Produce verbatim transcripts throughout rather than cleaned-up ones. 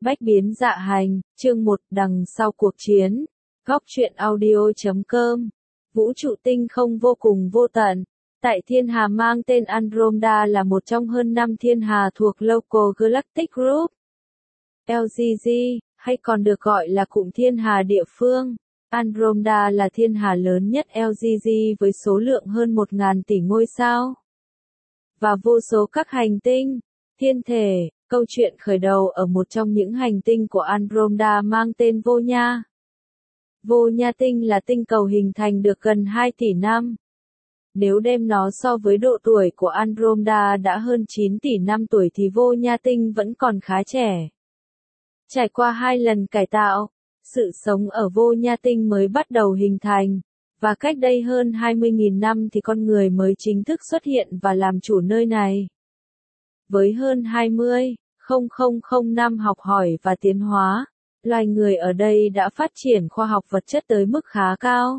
Bách biến dạ hành, chương một đằng sau cuộc chiến. Góc truyện audio.com. Vũ trụ tinh không vô cùng vô tận. Tại thiên hà mang tên Andromeda là một trong hơn năm thiên hà thuộc Local Galactic Group. lờ giê giê, hay còn được gọi là cụm thiên hà địa phương. Andromeda là thiên hà lớn nhất lờ giê giê với số lượng hơn một nghìn tỷ ngôi sao. Và vô số các hành tinh, thiên thể. Câu chuyện khởi đầu ở một trong những hành tinh của Andromeda mang tên Vô Nha. Vô Nha tinh là tinh cầu hình thành được gần hai tỷ năm. Nếu đem nó so với độ tuổi của Andromeda đã hơn chín tỷ năm tuổi thì Vô Nha tinh vẫn còn khá trẻ. Trải qua hai lần cải tạo, sự sống ở Vô Nha tinh mới bắt đầu hình thành, và cách đây hơn hai mươi nghìn năm thì con người mới chính thức xuất hiện và làm chủ nơi này. Với hơn hai mươi nghìn năm học hỏi và tiến hóa, loài người ở đây đã phát triển khoa học vật chất tới mức khá cao.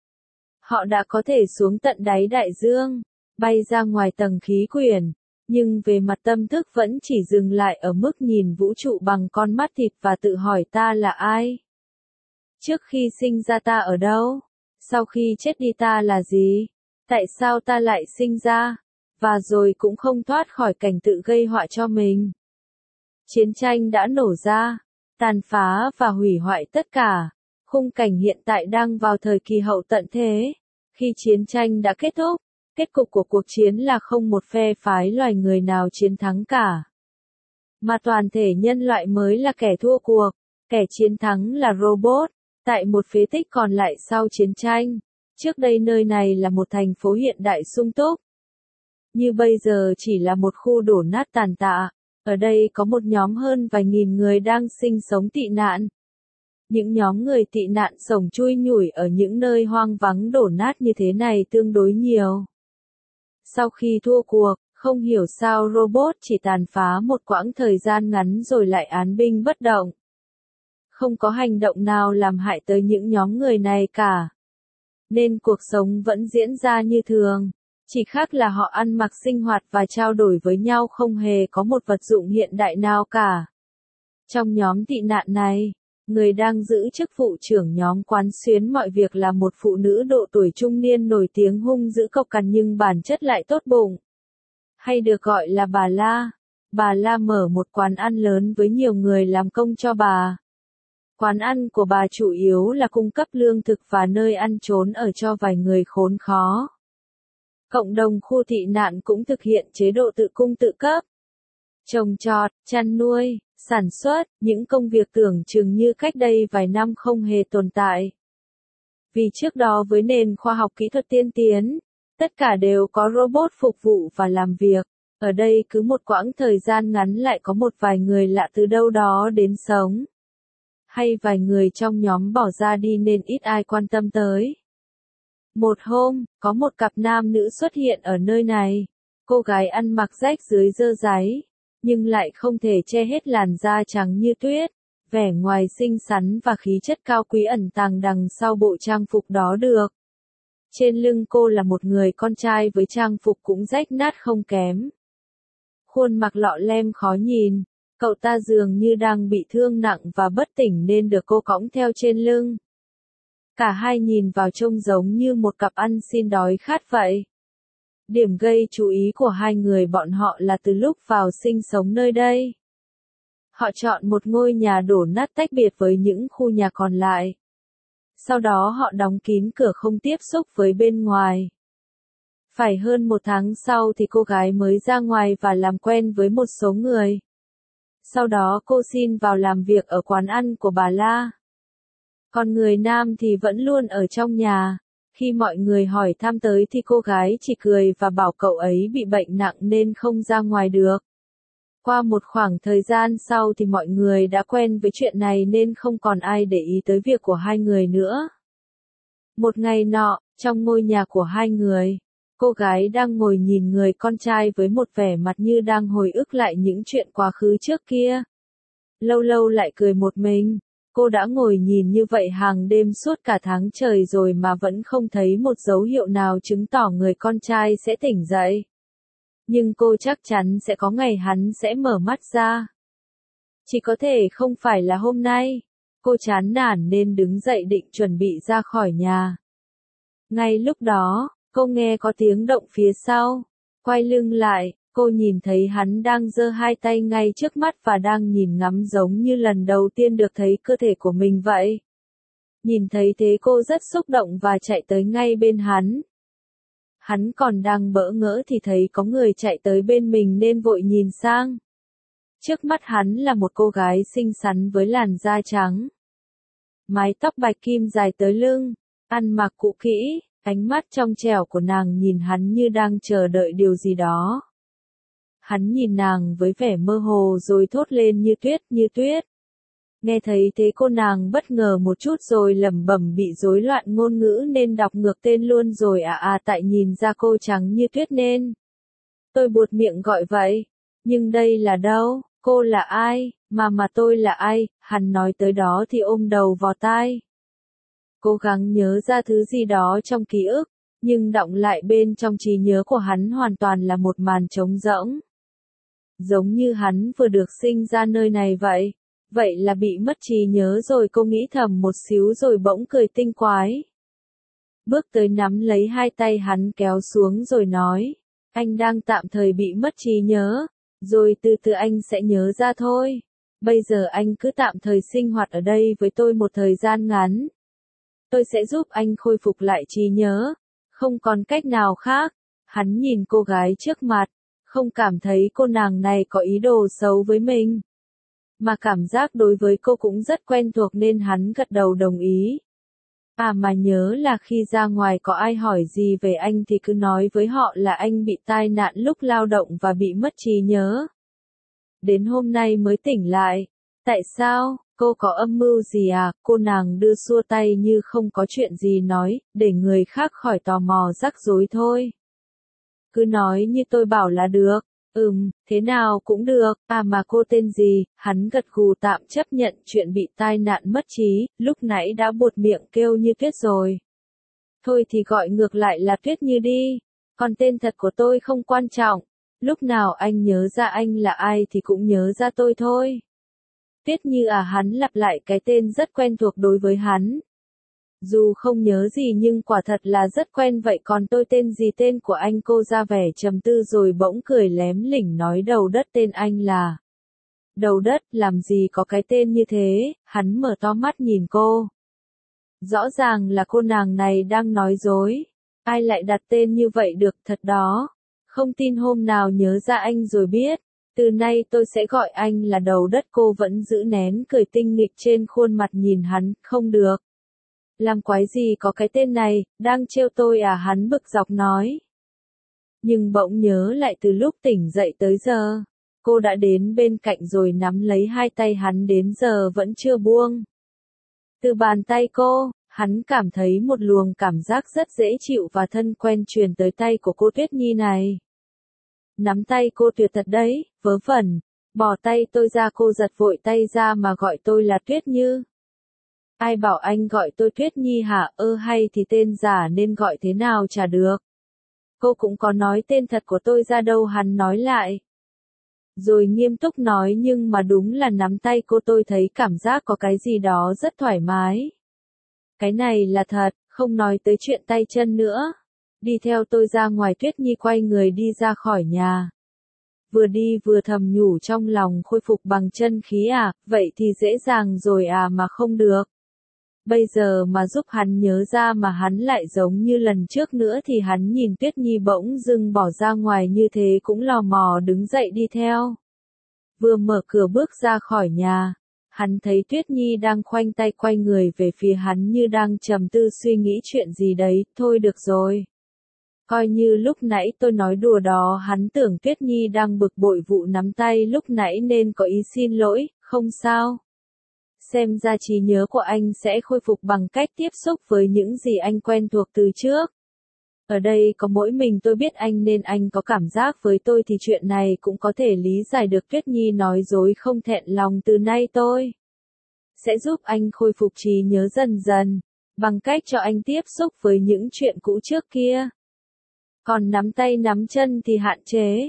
Họ đã có thể xuống tận đáy đại dương, bay ra ngoài tầng khí quyển, nhưng về mặt tâm thức vẫn chỉ dừng lại ở mức nhìn vũ trụ bằng con mắt thịt và tự hỏi ta là ai? Trước khi sinh ra ta ở đâu? Sau khi chết đi ta là gì? Tại sao ta lại sinh ra? Và rồi cũng không thoát khỏi cảnh tự gây họa cho mình. Chiến tranh đã nổ ra, tàn phá và hủy hoại tất cả. Khung cảnh hiện tại đang vào thời kỳ hậu tận thế. Khi chiến tranh đã kết thúc, kết cục của cuộc chiến là không một phe phái loài người nào chiến thắng cả. Mà toàn thể nhân loại mới là kẻ thua cuộc, kẻ chiến thắng là robot. Tại một phế tích còn lại sau chiến tranh, trước đây nơi này là một thành phố hiện đại sung túc. Như bây giờ chỉ là một khu đổ nát tàn tạ, ở đây có một nhóm hơn vài nghìn người đang sinh sống tị nạn. Những nhóm người tị nạn sống chui nhủi ở những nơi hoang vắng đổ nát như thế này tương đối nhiều. Sau khi thua cuộc, không hiểu sao robot chỉ tàn phá một quãng thời gian ngắn rồi lại án binh bất động. Không có hành động nào làm hại tới những nhóm người này cả. Nên cuộc sống vẫn diễn ra như thường. Chỉ khác là họ ăn mặc sinh hoạt và trao đổi với nhau không hề có một vật dụng hiện đại nào cả. Trong nhóm tị nạn này, người đang giữ chức vụ trưởng nhóm quán xuyến mọi việc là một phụ nữ độ tuổi trung niên nổi tiếng hung dữ cộc cằn nhưng bản chất lại tốt bụng. Hay được gọi là bà La. Bà La mở một quán ăn lớn với nhiều người làm công cho bà. Quán ăn của bà chủ yếu là cung cấp lương thực và nơi ăn trốn ở cho vài người khốn khó. Cộng đồng khu tị nạn cũng thực hiện chế độ tự cung tự cấp. Trồng trọt, chăn nuôi, sản xuất, những công việc tưởng chừng như cách đây vài năm không hề tồn tại. Vì trước đó với nền khoa học kỹ thuật tiên tiến, tất cả đều có robot phục vụ và làm việc. Ở đây cứ một quãng thời gian ngắn lại có một vài người lạ từ đâu đó đến sống. Hay vài người trong nhóm bỏ ra đi nên ít ai quan tâm tới. Một hôm, có một cặp nam nữ xuất hiện ở nơi này. Cô gái ăn mặc rách dưới dơ dáy, nhưng lại không thể che hết làn da trắng như tuyết. Vẻ ngoài xinh xắn và khí chất cao quý ẩn tàng đằng sau bộ trang phục đó được. Trên lưng cô là một người con trai với trang phục cũng rách nát không kém. Khuôn mặt lọ lem khó nhìn, cậu ta dường như đang bị thương nặng và bất tỉnh nên được cô cõng theo trên lưng. Cả hai nhìn vào trông giống như một cặp ăn xin đói khát vậy. Điểm gây chú ý của hai người bọn họ là từ lúc vào sinh sống nơi đây, họ chọn một ngôi nhà đổ nát tách biệt với những khu nhà còn lại. Sau đó họ đóng kín cửa không tiếp xúc với bên ngoài. Phải hơn một tháng sau thì cô gái mới ra ngoài và làm quen với một số người. Sau đó cô xin vào làm việc ở quán ăn của bà La. Còn người nam thì vẫn luôn ở trong nhà. Khi mọi người hỏi thăm tới thì cô gái chỉ cười và bảo cậu ấy bị bệnh nặng nên không ra ngoài được. Qua một khoảng thời gian sau thì mọi người đã quen với chuyện này nên không còn ai để ý tới việc của hai người nữa. Một ngày nọ, trong ngôi nhà của hai người, cô gái đang ngồi nhìn người con trai với một vẻ mặt như đang hồi ức lại những chuyện quá khứ trước kia. Lâu lâu lại cười một mình. Cô đã ngồi nhìn như vậy hàng đêm suốt cả tháng trời rồi mà vẫn không thấy một dấu hiệu nào chứng tỏ người con trai sẽ tỉnh dậy. Nhưng cô chắc chắn sẽ có ngày hắn sẽ mở mắt ra. Chỉ có thể không phải là hôm nay. Cô chán nản nên đứng dậy định chuẩn bị ra khỏi nhà. Ngay lúc đó, cô nghe có tiếng động phía sau. Quay lưng lại, cô nhìn thấy hắn đang giơ hai tay ngay trước mắt và đang nhìn ngắm giống như lần đầu tiên được thấy cơ thể của mình vậy. Nhìn thấy thế cô rất xúc động và chạy tới ngay bên hắn. Hắn còn đang bỡ ngỡ thì thấy có người chạy tới bên mình nên vội nhìn sang. Trước mắt hắn là một cô gái xinh xắn với làn da trắng. Mái tóc bạch kim dài tới lưng, ăn mặc cũ kỹ, ánh mắt trong trẻo của nàng nhìn hắn như đang chờ đợi điều gì đó. Hắn nhìn nàng với vẻ mơ hồ rồi thốt lên như tuyết, như tuyết. Nghe thấy thế cô nàng bất ngờ một chút rồi lẩm bẩm bị rối loạn ngôn ngữ nên đọc ngược tên luôn rồi à à tại nhìn ra cô trắng như tuyết nên. Tôi buột miệng gọi vậy. Nhưng đây là đâu? Cô là ai? Mà mà tôi là ai? Hắn nói tới đó thì ôm đầu vào tai. Cố gắng nhớ ra thứ gì đó trong ký ức, nhưng đọng lại bên trong trí nhớ của hắn hoàn toàn là một màn trống rỗng. Giống như hắn vừa được sinh ra nơi này vậy. Vậy là bị mất trí nhớ rồi cô nghĩ thầm một xíu rồi bỗng cười tinh quái. Bước tới nắm lấy hai tay hắn kéo xuống rồi nói. Anh đang tạm thời bị mất trí nhớ. Rồi từ từ anh sẽ nhớ ra thôi. Bây giờ anh cứ tạm thời sinh hoạt ở đây với tôi một thời gian ngắn. Tôi sẽ giúp anh khôi phục lại trí nhớ. Không còn cách nào khác. Hắn nhìn cô gái trước mặt. Không cảm thấy cô nàng này có ý đồ xấu với mình. Mà cảm giác đối với cô cũng rất quen thuộc nên hắn gật đầu đồng ý. À mà nhớ là khi ra ngoài có ai hỏi gì về anh thì cứ nói với họ là anh bị tai nạn lúc lao động và bị mất trí nhớ. Đến hôm nay mới tỉnh lại. Tại sao? Cô có âm mưu gì à? Cô nàng đưa xua tay như không có chuyện gì nói, để người khác khỏi tò mò rắc rối thôi. Cứ nói như tôi bảo là được. Ừm, thế nào cũng được, à mà cô tên gì? Hắn gật gù tạm chấp nhận chuyện bị tai nạn mất trí, lúc nãy đã buột miệng kêu như tuyết rồi. Thôi thì gọi ngược lại là Tuyết Như đi, còn tên thật của tôi không quan trọng, lúc nào anh nhớ ra anh là ai thì cũng nhớ ra tôi thôi. Tuyết Như à hắn lặp lại cái tên rất quen thuộc đối với hắn. Dù không nhớ gì nhưng quả thật là rất quen vậy còn tôi tên gì tên của anh cô ra vẻ trầm tư rồi bỗng cười lém lỉnh nói đầu đất tên anh là. Đầu đất làm gì có cái tên như thế, hắn mở to mắt nhìn cô. Rõ ràng là cô nàng này đang nói dối. Ai lại đặt tên như vậy được thật đó. Không tin hôm nào nhớ ra anh rồi biết. Từ nay tôi sẽ gọi anh là đầu đất cô vẫn giữ nén cười tinh nghịch trên khuôn mặt nhìn hắn, không được. Làm quái gì có cái tên này, đang trêu tôi à hắn bực dọc nói. Nhưng bỗng nhớ lại từ lúc tỉnh dậy tới giờ. Cô đã đến bên cạnh rồi nắm lấy hai tay hắn đến giờ vẫn chưa buông. Từ bàn tay cô, hắn cảm thấy một luồng cảm giác rất dễ chịu và thân quen truyền tới tay của cô Tuyết Nhi này. Nắm tay cô tuyệt thật đấy, vớ vẩn. Bỏ tay tôi ra cô giật vội tay ra mà gọi tôi là Tuyết Như. Ai bảo anh gọi tôi Tuyết Nhi hả? Ơ hay thì tên giả nên gọi thế nào chả được. Cô cũng có nói tên thật của tôi ra đâu hắn nói lại. Rồi nghiêm túc nói nhưng mà đúng là nắm tay cô tôi thấy cảm giác có cái gì đó rất thoải mái. Cái này là thật, không nói tới chuyện tay chân nữa. Đi theo tôi ra ngoài Tuyết Nhi quay người đi ra khỏi nhà. Vừa đi vừa thầm nhủ trong lòng khôi phục bằng chân khí à, vậy thì dễ dàng rồi à mà không được. Bây giờ mà giúp hắn nhớ ra mà hắn lại giống như lần trước nữa thì hắn nhìn Tuyết Nhi bỗng dưng bỏ ra ngoài như thế cũng lò mò đứng dậy đi theo. Vừa mở cửa bước ra khỏi nhà, hắn thấy Tuyết Nhi đang khoanh tay quay người về phía hắn như đang trầm tư suy nghĩ chuyện gì đấy, thôi được rồi. Coi như lúc nãy tôi nói đùa đó hắn tưởng Tuyết Nhi đang bực bội vụ nắm tay lúc nãy nên có ý xin lỗi, không sao. Xem ra trí nhớ của anh sẽ khôi phục bằng cách tiếp xúc với những gì anh quen thuộc từ trước. Ở đây có mỗi mình tôi biết anh nên anh có cảm giác với tôi thì chuyện này cũng có thể lý giải được. Tuyết Nhi nói dối không thẹn lòng từ nay tôi sẽ giúp anh khôi phục trí nhớ dần dần, bằng cách cho anh tiếp xúc với những chuyện cũ trước kia. Còn nắm tay nắm chân thì hạn chế.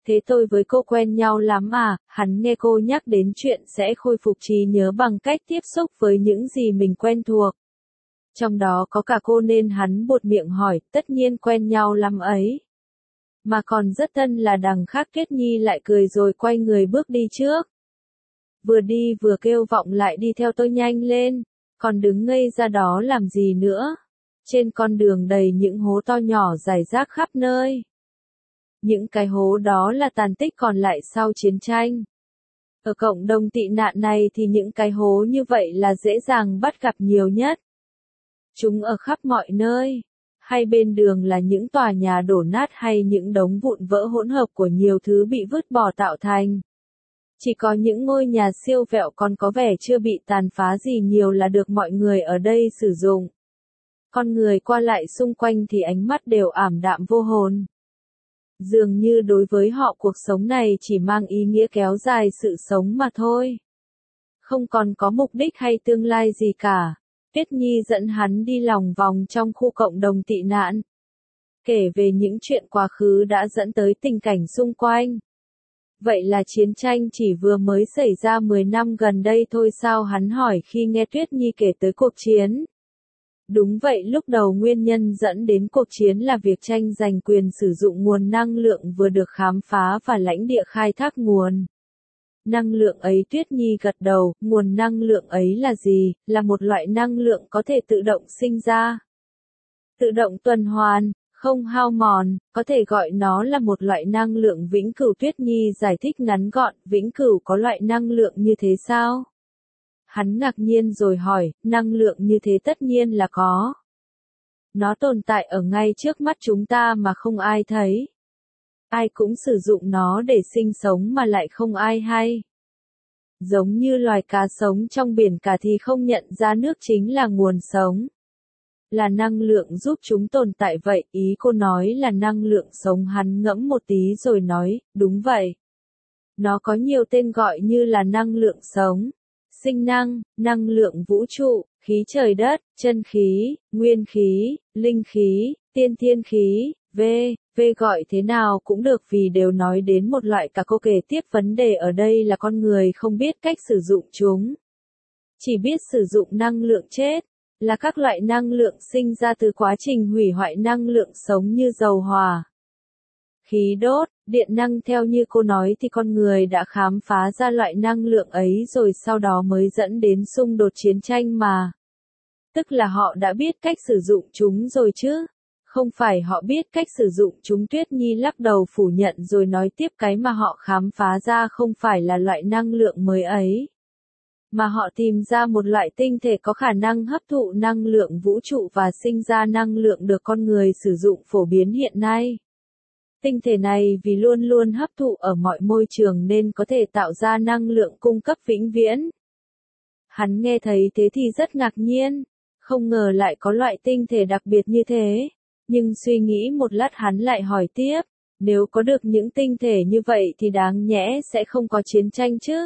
Thế tôi với cô quen nhau lắm à? Hắn nghe cô nhắc đến chuyện sẽ khôi phục trí nhớ bằng cách tiếp xúc với những gì mình quen thuộc. Trong đó có cả cô nên hắn buột miệng hỏi, tất nhiên quen nhau lắm ấy. Mà còn rất thân là đằng khác. Tuyết Nhi lại cười rồi quay người bước đi trước. Vừa đi vừa kêu vọng lại đi theo tôi nhanh lên, còn đứng ngây ra đó làm gì nữa. Trên con đường đầy những hố to nhỏ rải rác khắp nơi. Những cái hố đó là tàn tích còn lại sau chiến tranh. Ở cộng đồng tị nạn này thì những cái hố như vậy là dễ dàng bắt gặp nhiều nhất. Chúng ở khắp mọi nơi. Hay bên đường là những tòa nhà đổ nát hay những đống vụn vỡ hỗn hợp của nhiều thứ bị vứt bỏ tạo thành. Chỉ có những ngôi nhà siêu vẹo còn có vẻ chưa bị tàn phá gì nhiều là được mọi người ở đây sử dụng. Con người qua lại xung quanh thì ánh mắt đều ảm đạm vô hồn. Dường như đối với họ cuộc sống này chỉ mang ý nghĩa kéo dài sự sống mà thôi. Không còn có mục đích hay tương lai gì cả. Tuyết Nhi dẫn hắn đi lòng vòng trong khu cộng đồng tị nạn. Kể về những chuyện quá khứ đã dẫn tới tình cảnh xung quanh. Vậy là chiến tranh chỉ vừa mới xảy ra mười năm gần đây thôi sao, hắn hỏi khi nghe Tuyết Nhi kể tới cuộc chiến. Đúng vậy, lúc đầu nguyên nhân dẫn đến cuộc chiến là việc tranh giành quyền sử dụng nguồn năng lượng vừa được khám phá và lãnh địa khai thác nguồn năng lượng ấy. Tuyết Nhi gật đầu, nguồn năng lượng ấy là gì? Là một loại năng lượng có thể tự động sinh ra, tự động tuần hoàn, không hao mòn, có thể gọi nó là một loại năng lượng vĩnh cửu. Tuyết Nhi giải thích ngắn gọn, vĩnh cửu có loại năng lượng như thế sao? Hắn ngạc nhiên rồi hỏi, năng lượng như thế tất nhiên là có. Nó tồn tại ở ngay trước mắt chúng ta mà không ai thấy. Ai cũng sử dụng nó để sinh sống mà lại không ai hay. Giống như loài cá sống trong biển cả thì không nhận ra nước chính là nguồn sống. Là năng lượng giúp chúng tồn tại vậy, ý cô nói là năng lượng sống. Hắn ngẫm một tí rồi nói, đúng vậy. Nó có nhiều tên gọi như là năng lượng sống, sinh năng, năng lượng vũ trụ, khí trời đất, chân khí, nguyên khí, linh khí, tiên thiên khí, v, v gọi thế nào cũng được vì đều nói đến một loại cả. Cô kể tiếp, vấn đề ở đây là con người không biết cách sử dụng chúng. Chỉ biết sử dụng năng lượng chết, là các loại năng lượng sinh ra từ quá trình hủy hoại năng lượng sống như dầu hỏa, khí đốt, điện năng. Theo như cô nói thì con người đã khám phá ra loại năng lượng ấy rồi sau đó mới dẫn đến xung đột chiến tranh mà. Tức là họ đã biết cách sử dụng chúng rồi chứ. Không phải họ biết cách sử dụng chúng. Tuyết Nhi lắc đầu phủ nhận rồi nói tiếp, cái mà họ khám phá ra không phải là loại năng lượng mới ấy. Mà họ tìm ra một loại tinh thể có khả năng hấp thụ năng lượng vũ trụ và sinh ra năng lượng được con người sử dụng phổ biến hiện nay. Tinh thể này vì luôn luôn hấp thụ ở mọi môi trường nên có thể tạo ra năng lượng cung cấp vĩnh viễn. Hắn nghe thấy thế thì rất ngạc nhiên, không ngờ lại có loại tinh thể đặc biệt như thế. Nhưng suy nghĩ một lát hắn lại hỏi tiếp, nếu có được những tinh thể như vậy thì đáng nhẽ sẽ không có chiến tranh chứ?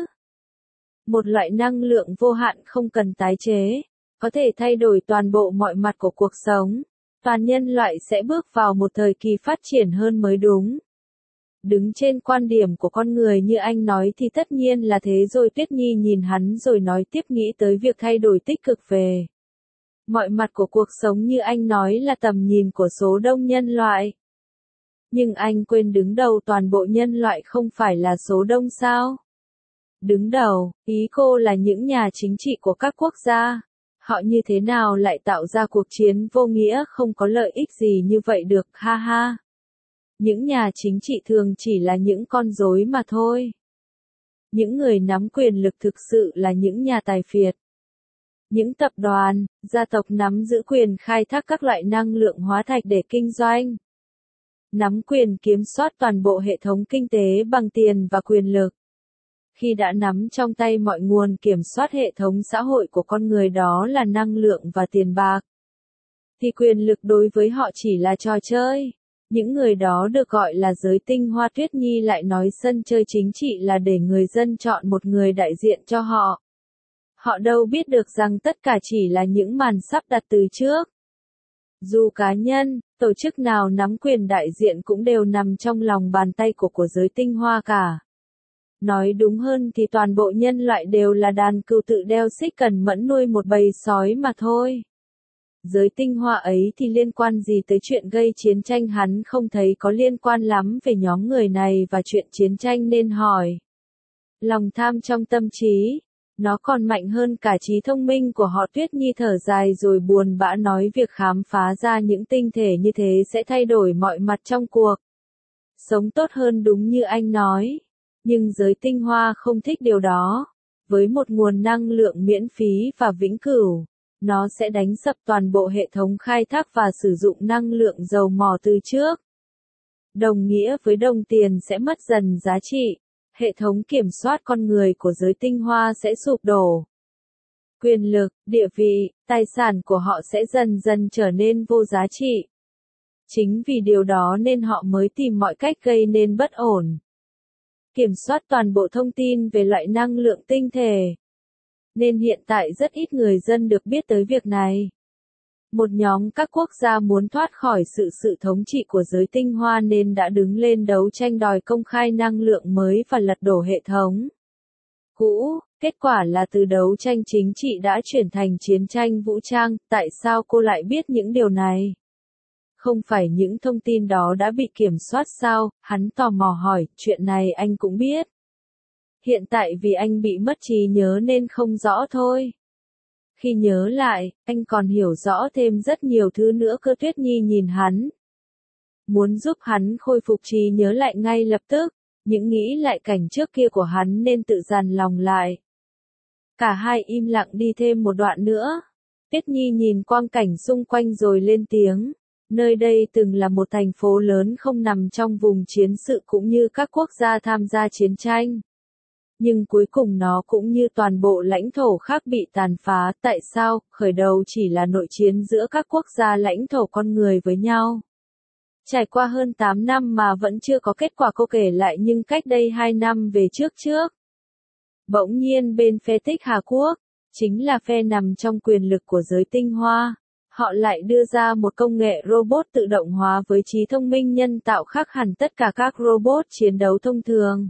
Một loại năng lượng vô hạn không cần tái chế, có thể thay đổi toàn bộ mọi mặt của cuộc sống. Toàn nhân loại sẽ bước vào một thời kỳ phát triển hơn mới đúng. Đứng trên quan điểm của con người như anh nói thì tất nhiên là thế rồi. Tuyết Nhi nhìn hắn rồi nói tiếp, nghĩ tới việc thay đổi tích cực về mọi mặt của cuộc sống như anh nói là tầm nhìn của số đông nhân loại. Nhưng anh quên đứng đầu toàn bộ nhân loại không phải là số đông sao? Đứng đầu, ý cô là những nhà chính trị của các quốc gia. Họ như thế nào lại tạo ra cuộc chiến vô nghĩa không có lợi ích gì như vậy được, ha ha. Những nhà chính trị thường chỉ là những con rối mà thôi. Những người nắm quyền lực thực sự là những nhà tài phiệt. Những tập đoàn, gia tộc nắm giữ quyền khai thác các loại năng lượng hóa thạch để kinh doanh. Nắm quyền kiểm soát toàn bộ hệ thống kinh tế bằng tiền và quyền lực. Khi đã nắm trong tay mọi nguồn kiểm soát hệ thống xã hội của con người, đó là năng lượng và tiền bạc, thì quyền lực đối với họ chỉ là trò chơi. Những người đó được gọi là giới tinh hoa. Tuyết Nhi lại nói sân chơi chính trị là để người dân chọn một người đại diện cho họ. Họ đâu biết được rằng tất cả chỉ là những màn sắp đặt từ trước. Dù cá nhân, tổ chức nào nắm quyền đại diện cũng đều nằm trong lòng bàn tay của của giới tinh hoa cả. Nói đúng hơn thì toàn bộ nhân loại đều là đàn cừu tự đeo xích cần mẫn nuôi một bầy sói mà thôi. Giới tinh hoa ấy thì liên quan gì tới chuyện gây chiến tranh, hắn không thấy có liên quan lắm về nhóm người này và chuyện chiến tranh nên hỏi. Lòng tham trong tâm trí, nó còn mạnh hơn cả trí thông minh của họ. Tuyết Nhi thở dài rồi buồn bã nói việc khám phá ra những tinh thể như thế sẽ thay đổi mọi mặt trong cuộc sống tốt hơn đúng như anh nói. Nhưng giới tinh hoa không thích điều đó. Với một nguồn năng lượng miễn phí và vĩnh cửu, nó sẽ đánh sập toàn bộ hệ thống khai thác và sử dụng năng lượng dầu mỏ từ trước. Đồng nghĩa với đồng tiền sẽ mất dần giá trị. Hệ thống kiểm soát con người của giới tinh hoa sẽ sụp đổ. Quyền lực, địa vị, tài sản của họ sẽ dần dần trở nên vô giá trị. Chính vì điều đó nên họ mới tìm mọi cách gây nên bất ổn. Kiểm soát toàn bộ thông tin về loại năng lượng tinh thể. Nên hiện tại rất ít người dân được biết tới việc này. Một nhóm các quốc gia muốn thoát khỏi sự sự thống trị của giới tinh hoa nên đã đứng lên đấu tranh đòi công khai năng lượng mới và lật đổ hệ thống cũ. Kết quả là từ đấu tranh chính trị đã chuyển thành chiến tranh vũ trang. Tại sao cô lại biết những điều này? Không phải những thông tin đó đã bị kiểm soát sao? Hắn tò mò hỏi, chuyện này anh cũng biết. Hiện tại vì anh bị mất trí nhớ nên không rõ thôi. Khi nhớ lại, anh còn hiểu rõ thêm rất nhiều thứ nữa cơ. Tuyết Nhi nhìn hắn. Muốn giúp hắn khôi phục trí nhớ lại ngay lập tức, những nghĩ lại cảnh trước kia của hắn nên tự dằn lòng lại. Cả hai im lặng đi thêm một đoạn nữa. Tuyết Nhi nhìn quang cảnh xung quanh rồi lên tiếng. Nơi đây từng là một thành phố lớn không nằm trong vùng chiến sự cũng như các quốc gia tham gia chiến tranh. Nhưng cuối cùng nó cũng như toàn bộ lãnh thổ khác bị tàn phá. Tại sao? Khởi đầu chỉ là nội chiến giữa các quốc gia lãnh thổ con người với nhau. Trải qua hơn tám năm mà vẫn chưa có kết quả. Cô kể lại nhưng cách đây hai năm về trước trước. Bỗng nhiên bên phe Tích Hà Quốc, chính là phe nằm trong quyền lực của giới tinh hoa, họ lại đưa ra một công nghệ robot tự động hóa với trí thông minh nhân tạo khác hẳn tất cả các robot chiến đấu thông thường.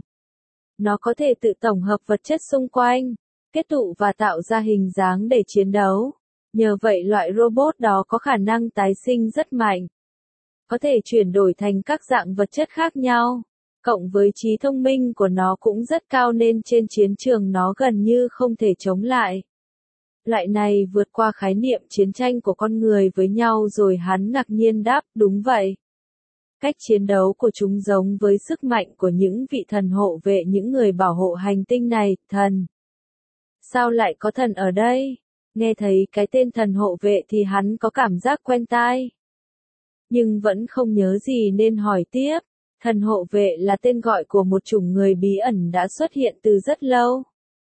Nó có thể tự tổng hợp vật chất xung quanh, kết tụ và tạo ra hình dáng để chiến đấu. Nhờ vậy loại robot đó có khả năng tái sinh rất mạnh. Có thể chuyển đổi thành các dạng vật chất khác nhau. Cộng với trí thông minh của nó cũng rất cao nên trên chiến trường nó gần như không thể chống lại. Loại này vượt qua khái niệm chiến tranh của con người với nhau rồi. Hắn ngạc nhiên đáp, đúng vậy. Cách chiến đấu của chúng giống với sức mạnh của những vị thần hộ vệ, những người bảo hộ hành tinh này. Thần. Sao lại có thần ở đây? Nghe thấy cái tên thần hộ vệ thì hắn có cảm giác quen tai. Nhưng vẫn không nhớ gì nên hỏi tiếp. Thần hộ vệ là tên gọi của một chủng người bí ẩn đã xuất hiện từ rất lâu.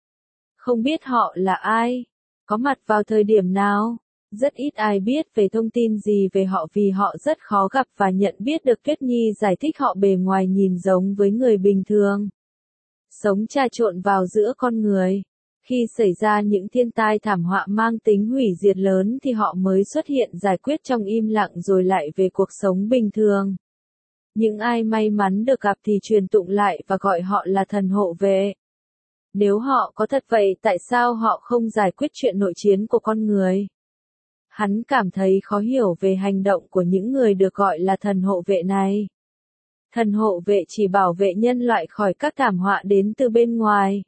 Không biết họ là ai? Có mặt vào thời điểm nào? Rất ít ai biết về thông tin gì về họ vì họ rất khó gặp và nhận biết được. Tuyết Nhi giải thích họ bề ngoài nhìn giống với người bình thường. Sống trà trộn vào giữa con người. Khi xảy ra những thiên tai thảm họa mang tính hủy diệt lớn thì họ mới xuất hiện giải quyết trong im lặng rồi lại về cuộc sống bình thường. Những ai may mắn được gặp thì truyền tụng lại và gọi họ là thần hộ vệ. Nếu họ có thật vậy tại sao họ không giải quyết chuyện nội chiến của con người? Hắn cảm thấy khó hiểu về hành động của những người được gọi là thần hộ vệ này. Thần hộ vệ chỉ bảo vệ nhân loại khỏi các thảm họa đến từ bên ngoài.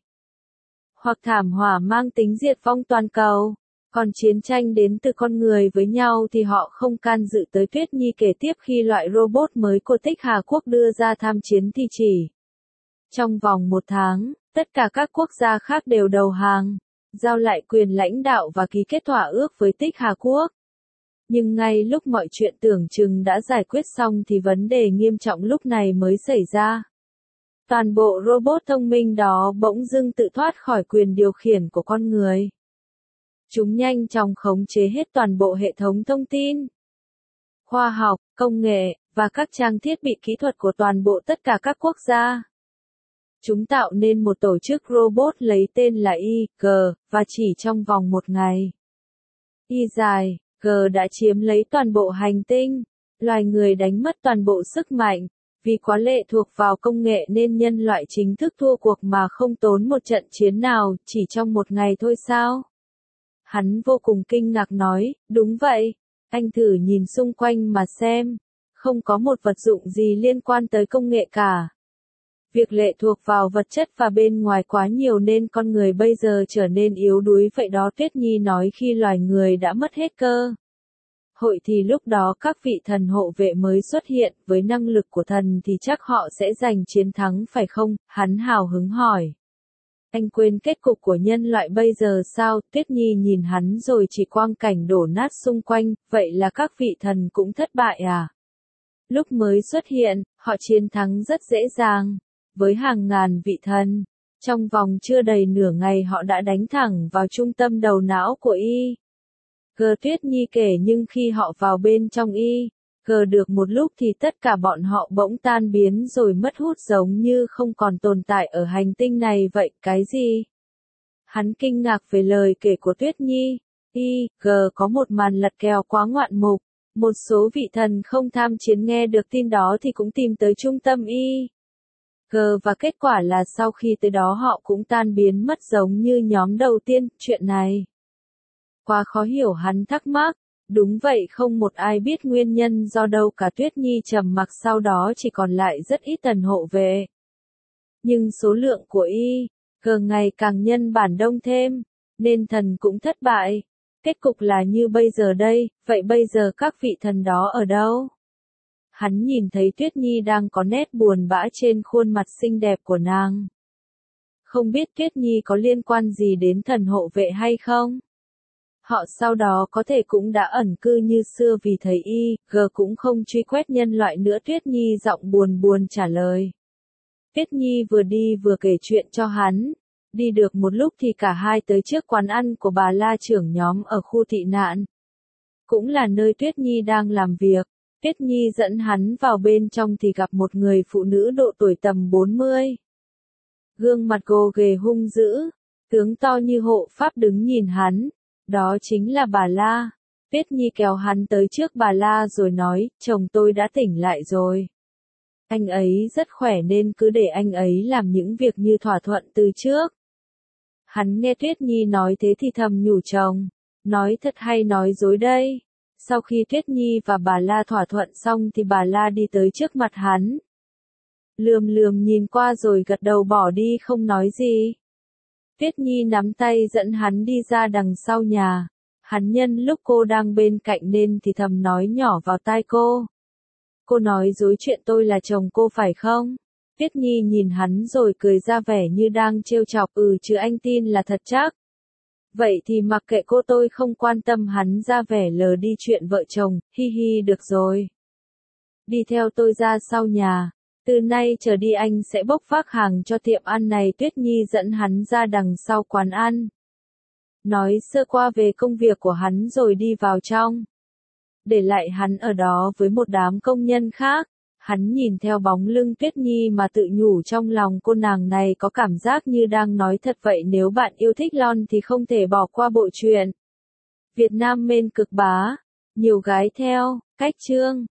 Hoặc thảm họa mang tính diệt vong toàn cầu. Còn chiến tranh đến từ con người với nhau thì họ không can dự tới. Tuyết Nhi kể tiếp khi loại robot mới của Tích Hà Quốc đưa ra tham chiến thì chỉ. Trong vòng một tháng, tất cả các quốc gia khác đều đầu hàng, giao lại quyền lãnh đạo và ký kết thỏa ước với Tích Hà Quốc. Nhưng ngay lúc mọi chuyện tưởng chừng đã giải quyết xong thì vấn đề nghiêm trọng lúc này mới xảy ra. Toàn bộ robot thông minh đó bỗng dưng tự thoát khỏi quyền điều khiển của con người. Chúng nhanh chóng khống chế hết toàn bộ hệ thống thông tin, khoa học, công nghệ, và các trang thiết bị kỹ thuật của toàn bộ tất cả các quốc gia. Chúng tạo nên một tổ chức robot lấy tên là i giê, và chỉ trong vòng một ngày. Y dài, G đã chiếm lấy toàn bộ hành tinh. Loài người đánh mất toàn bộ sức mạnh. Vì quá lệ thuộc vào công nghệ nên nhân loại chính thức thua cuộc mà không tốn một trận chiến nào, chỉ trong một ngày thôi sao? Hắn vô cùng kinh ngạc nói, đúng vậy. Anh thử nhìn xung quanh mà xem. Không có một vật dụng gì liên quan tới công nghệ cả. Việc lệ thuộc vào vật chất và bên ngoài quá nhiều nên con người bây giờ trở nên yếu đuối vậy đó, Tuyết Nhi nói. Khi loài người đã mất hết cơ hội thì lúc đó các vị thần hộ vệ mới xuất hiện, với năng lực của thần thì chắc họ sẽ giành chiến thắng phải không? Hắn hào hứng hỏi. Anh quên kết cục của nhân loại bây giờ sao? Tuyết Nhi nhìn hắn rồi chỉ quang cảnh đổ nát xung quanh, vậy là các vị thần cũng thất bại à? Lúc mới xuất hiện, họ chiến thắng rất dễ dàng. Với hàng ngàn vị thần, trong vòng chưa đầy nửa ngày họ đã đánh thẳng vào trung tâm đầu não của y. Gờ Tuyết Nhi kể nhưng khi họ vào bên trong y, gờ được một lúc thì tất cả bọn họ bỗng tan biến rồi mất hút giống như không còn tồn tại ở hành tinh này vậy. Cái gì? Hắn kinh ngạc về lời kể của Tuyết Nhi. Y, gờ có một màn lật kèo quá ngoạn mục. Một số vị thần không tham chiến nghe được tin đó thì cũng tìm tới trung tâm y. G và kết quả là sau khi tới đó họ cũng tan biến mất giống như nhóm đầu tiên. Chuyện này quá khó hiểu, hắn thắc mắc. Đúng vậy, không một ai biết nguyên nhân do đâu cả. Tuyết Nhi trầm mặc, sau đó chỉ còn lại rất ít thần hộ vệ. Nhưng số lượng của y, G ngày càng nhân bản đông thêm, nên thần cũng thất bại. Kết cục là như bây giờ đây, vậy bây giờ các vị thần đó ở đâu? Hắn nhìn thấy Tuyết Nhi đang có nét buồn bã trên khuôn mặt xinh đẹp của nàng. Không biết Tuyết Nhi có liên quan gì đến thần hộ vệ hay không? Họ sau đó có thể cũng đã ẩn cư như xưa vì thấy y, G cũng không truy quét nhân loại nữa. Tuyết Nhi giọng buồn buồn trả lời. Tuyết Nhi vừa đi vừa kể chuyện cho hắn. Đi được một lúc thì cả hai tới trước quán ăn của bà la trưởng nhóm ở khu tị nạn. Cũng là nơi Tuyết Nhi đang làm việc. Tuyết Nhi dẫn hắn vào bên trong thì gặp một người phụ nữ độ tuổi tầm bốn mươi. Gương mặt gồ ghề hung dữ, tướng to như hộ pháp đứng nhìn hắn. Đó chính là bà La. Tuyết Nhi kéo hắn tới trước bà La rồi nói, chồng tôi đã tỉnh lại rồi. Anh ấy rất khỏe nên cứ để anh ấy làm những việc như thỏa thuận từ trước. Hắn nghe Tuyết Nhi nói thế thì thầm nhủ chồng, nói thật hay nói dối đây. Sau khi Tuyết Nhi và bà La thỏa thuận xong thì bà La đi tới trước mặt hắn. Lườm lườm nhìn qua rồi gật đầu bỏ đi không nói gì. Tuyết Nhi nắm tay dẫn hắn đi ra đằng sau nhà. Hắn nhân lúc cô đang bên cạnh nên thì thầm nói nhỏ vào tai cô. Cô nói dối chuyện tôi là chồng cô phải không? Tuyết Nhi nhìn hắn rồi cười ra vẻ như đang trêu chọc. Ừ chứ anh tin là thật chắc. Vậy thì mặc kệ cô, tôi không quan tâm. Hắn ra vẻ lờ đi chuyện vợ chồng, hi hi được rồi. Đi theo tôi ra sau nhà. Từ nay trở đi anh sẽ bốc vác hàng cho tiệm ăn này. Tuyết Nhi dẫn hắn ra đằng sau quán ăn. Nói sơ qua về công việc của hắn rồi đi vào trong. Để lại hắn ở đó với một đám công nhân khác. Hắn nhìn theo bóng lưng Tuyết Nhi mà tự nhủ trong lòng, cô nàng này có cảm giác như đang nói thật vậy. Nếu bạn yêu thích Lon thì không thể bỏ qua bộ truyện Việt Nam Mên Cực Bá. Nhiều gái theo, cách chương.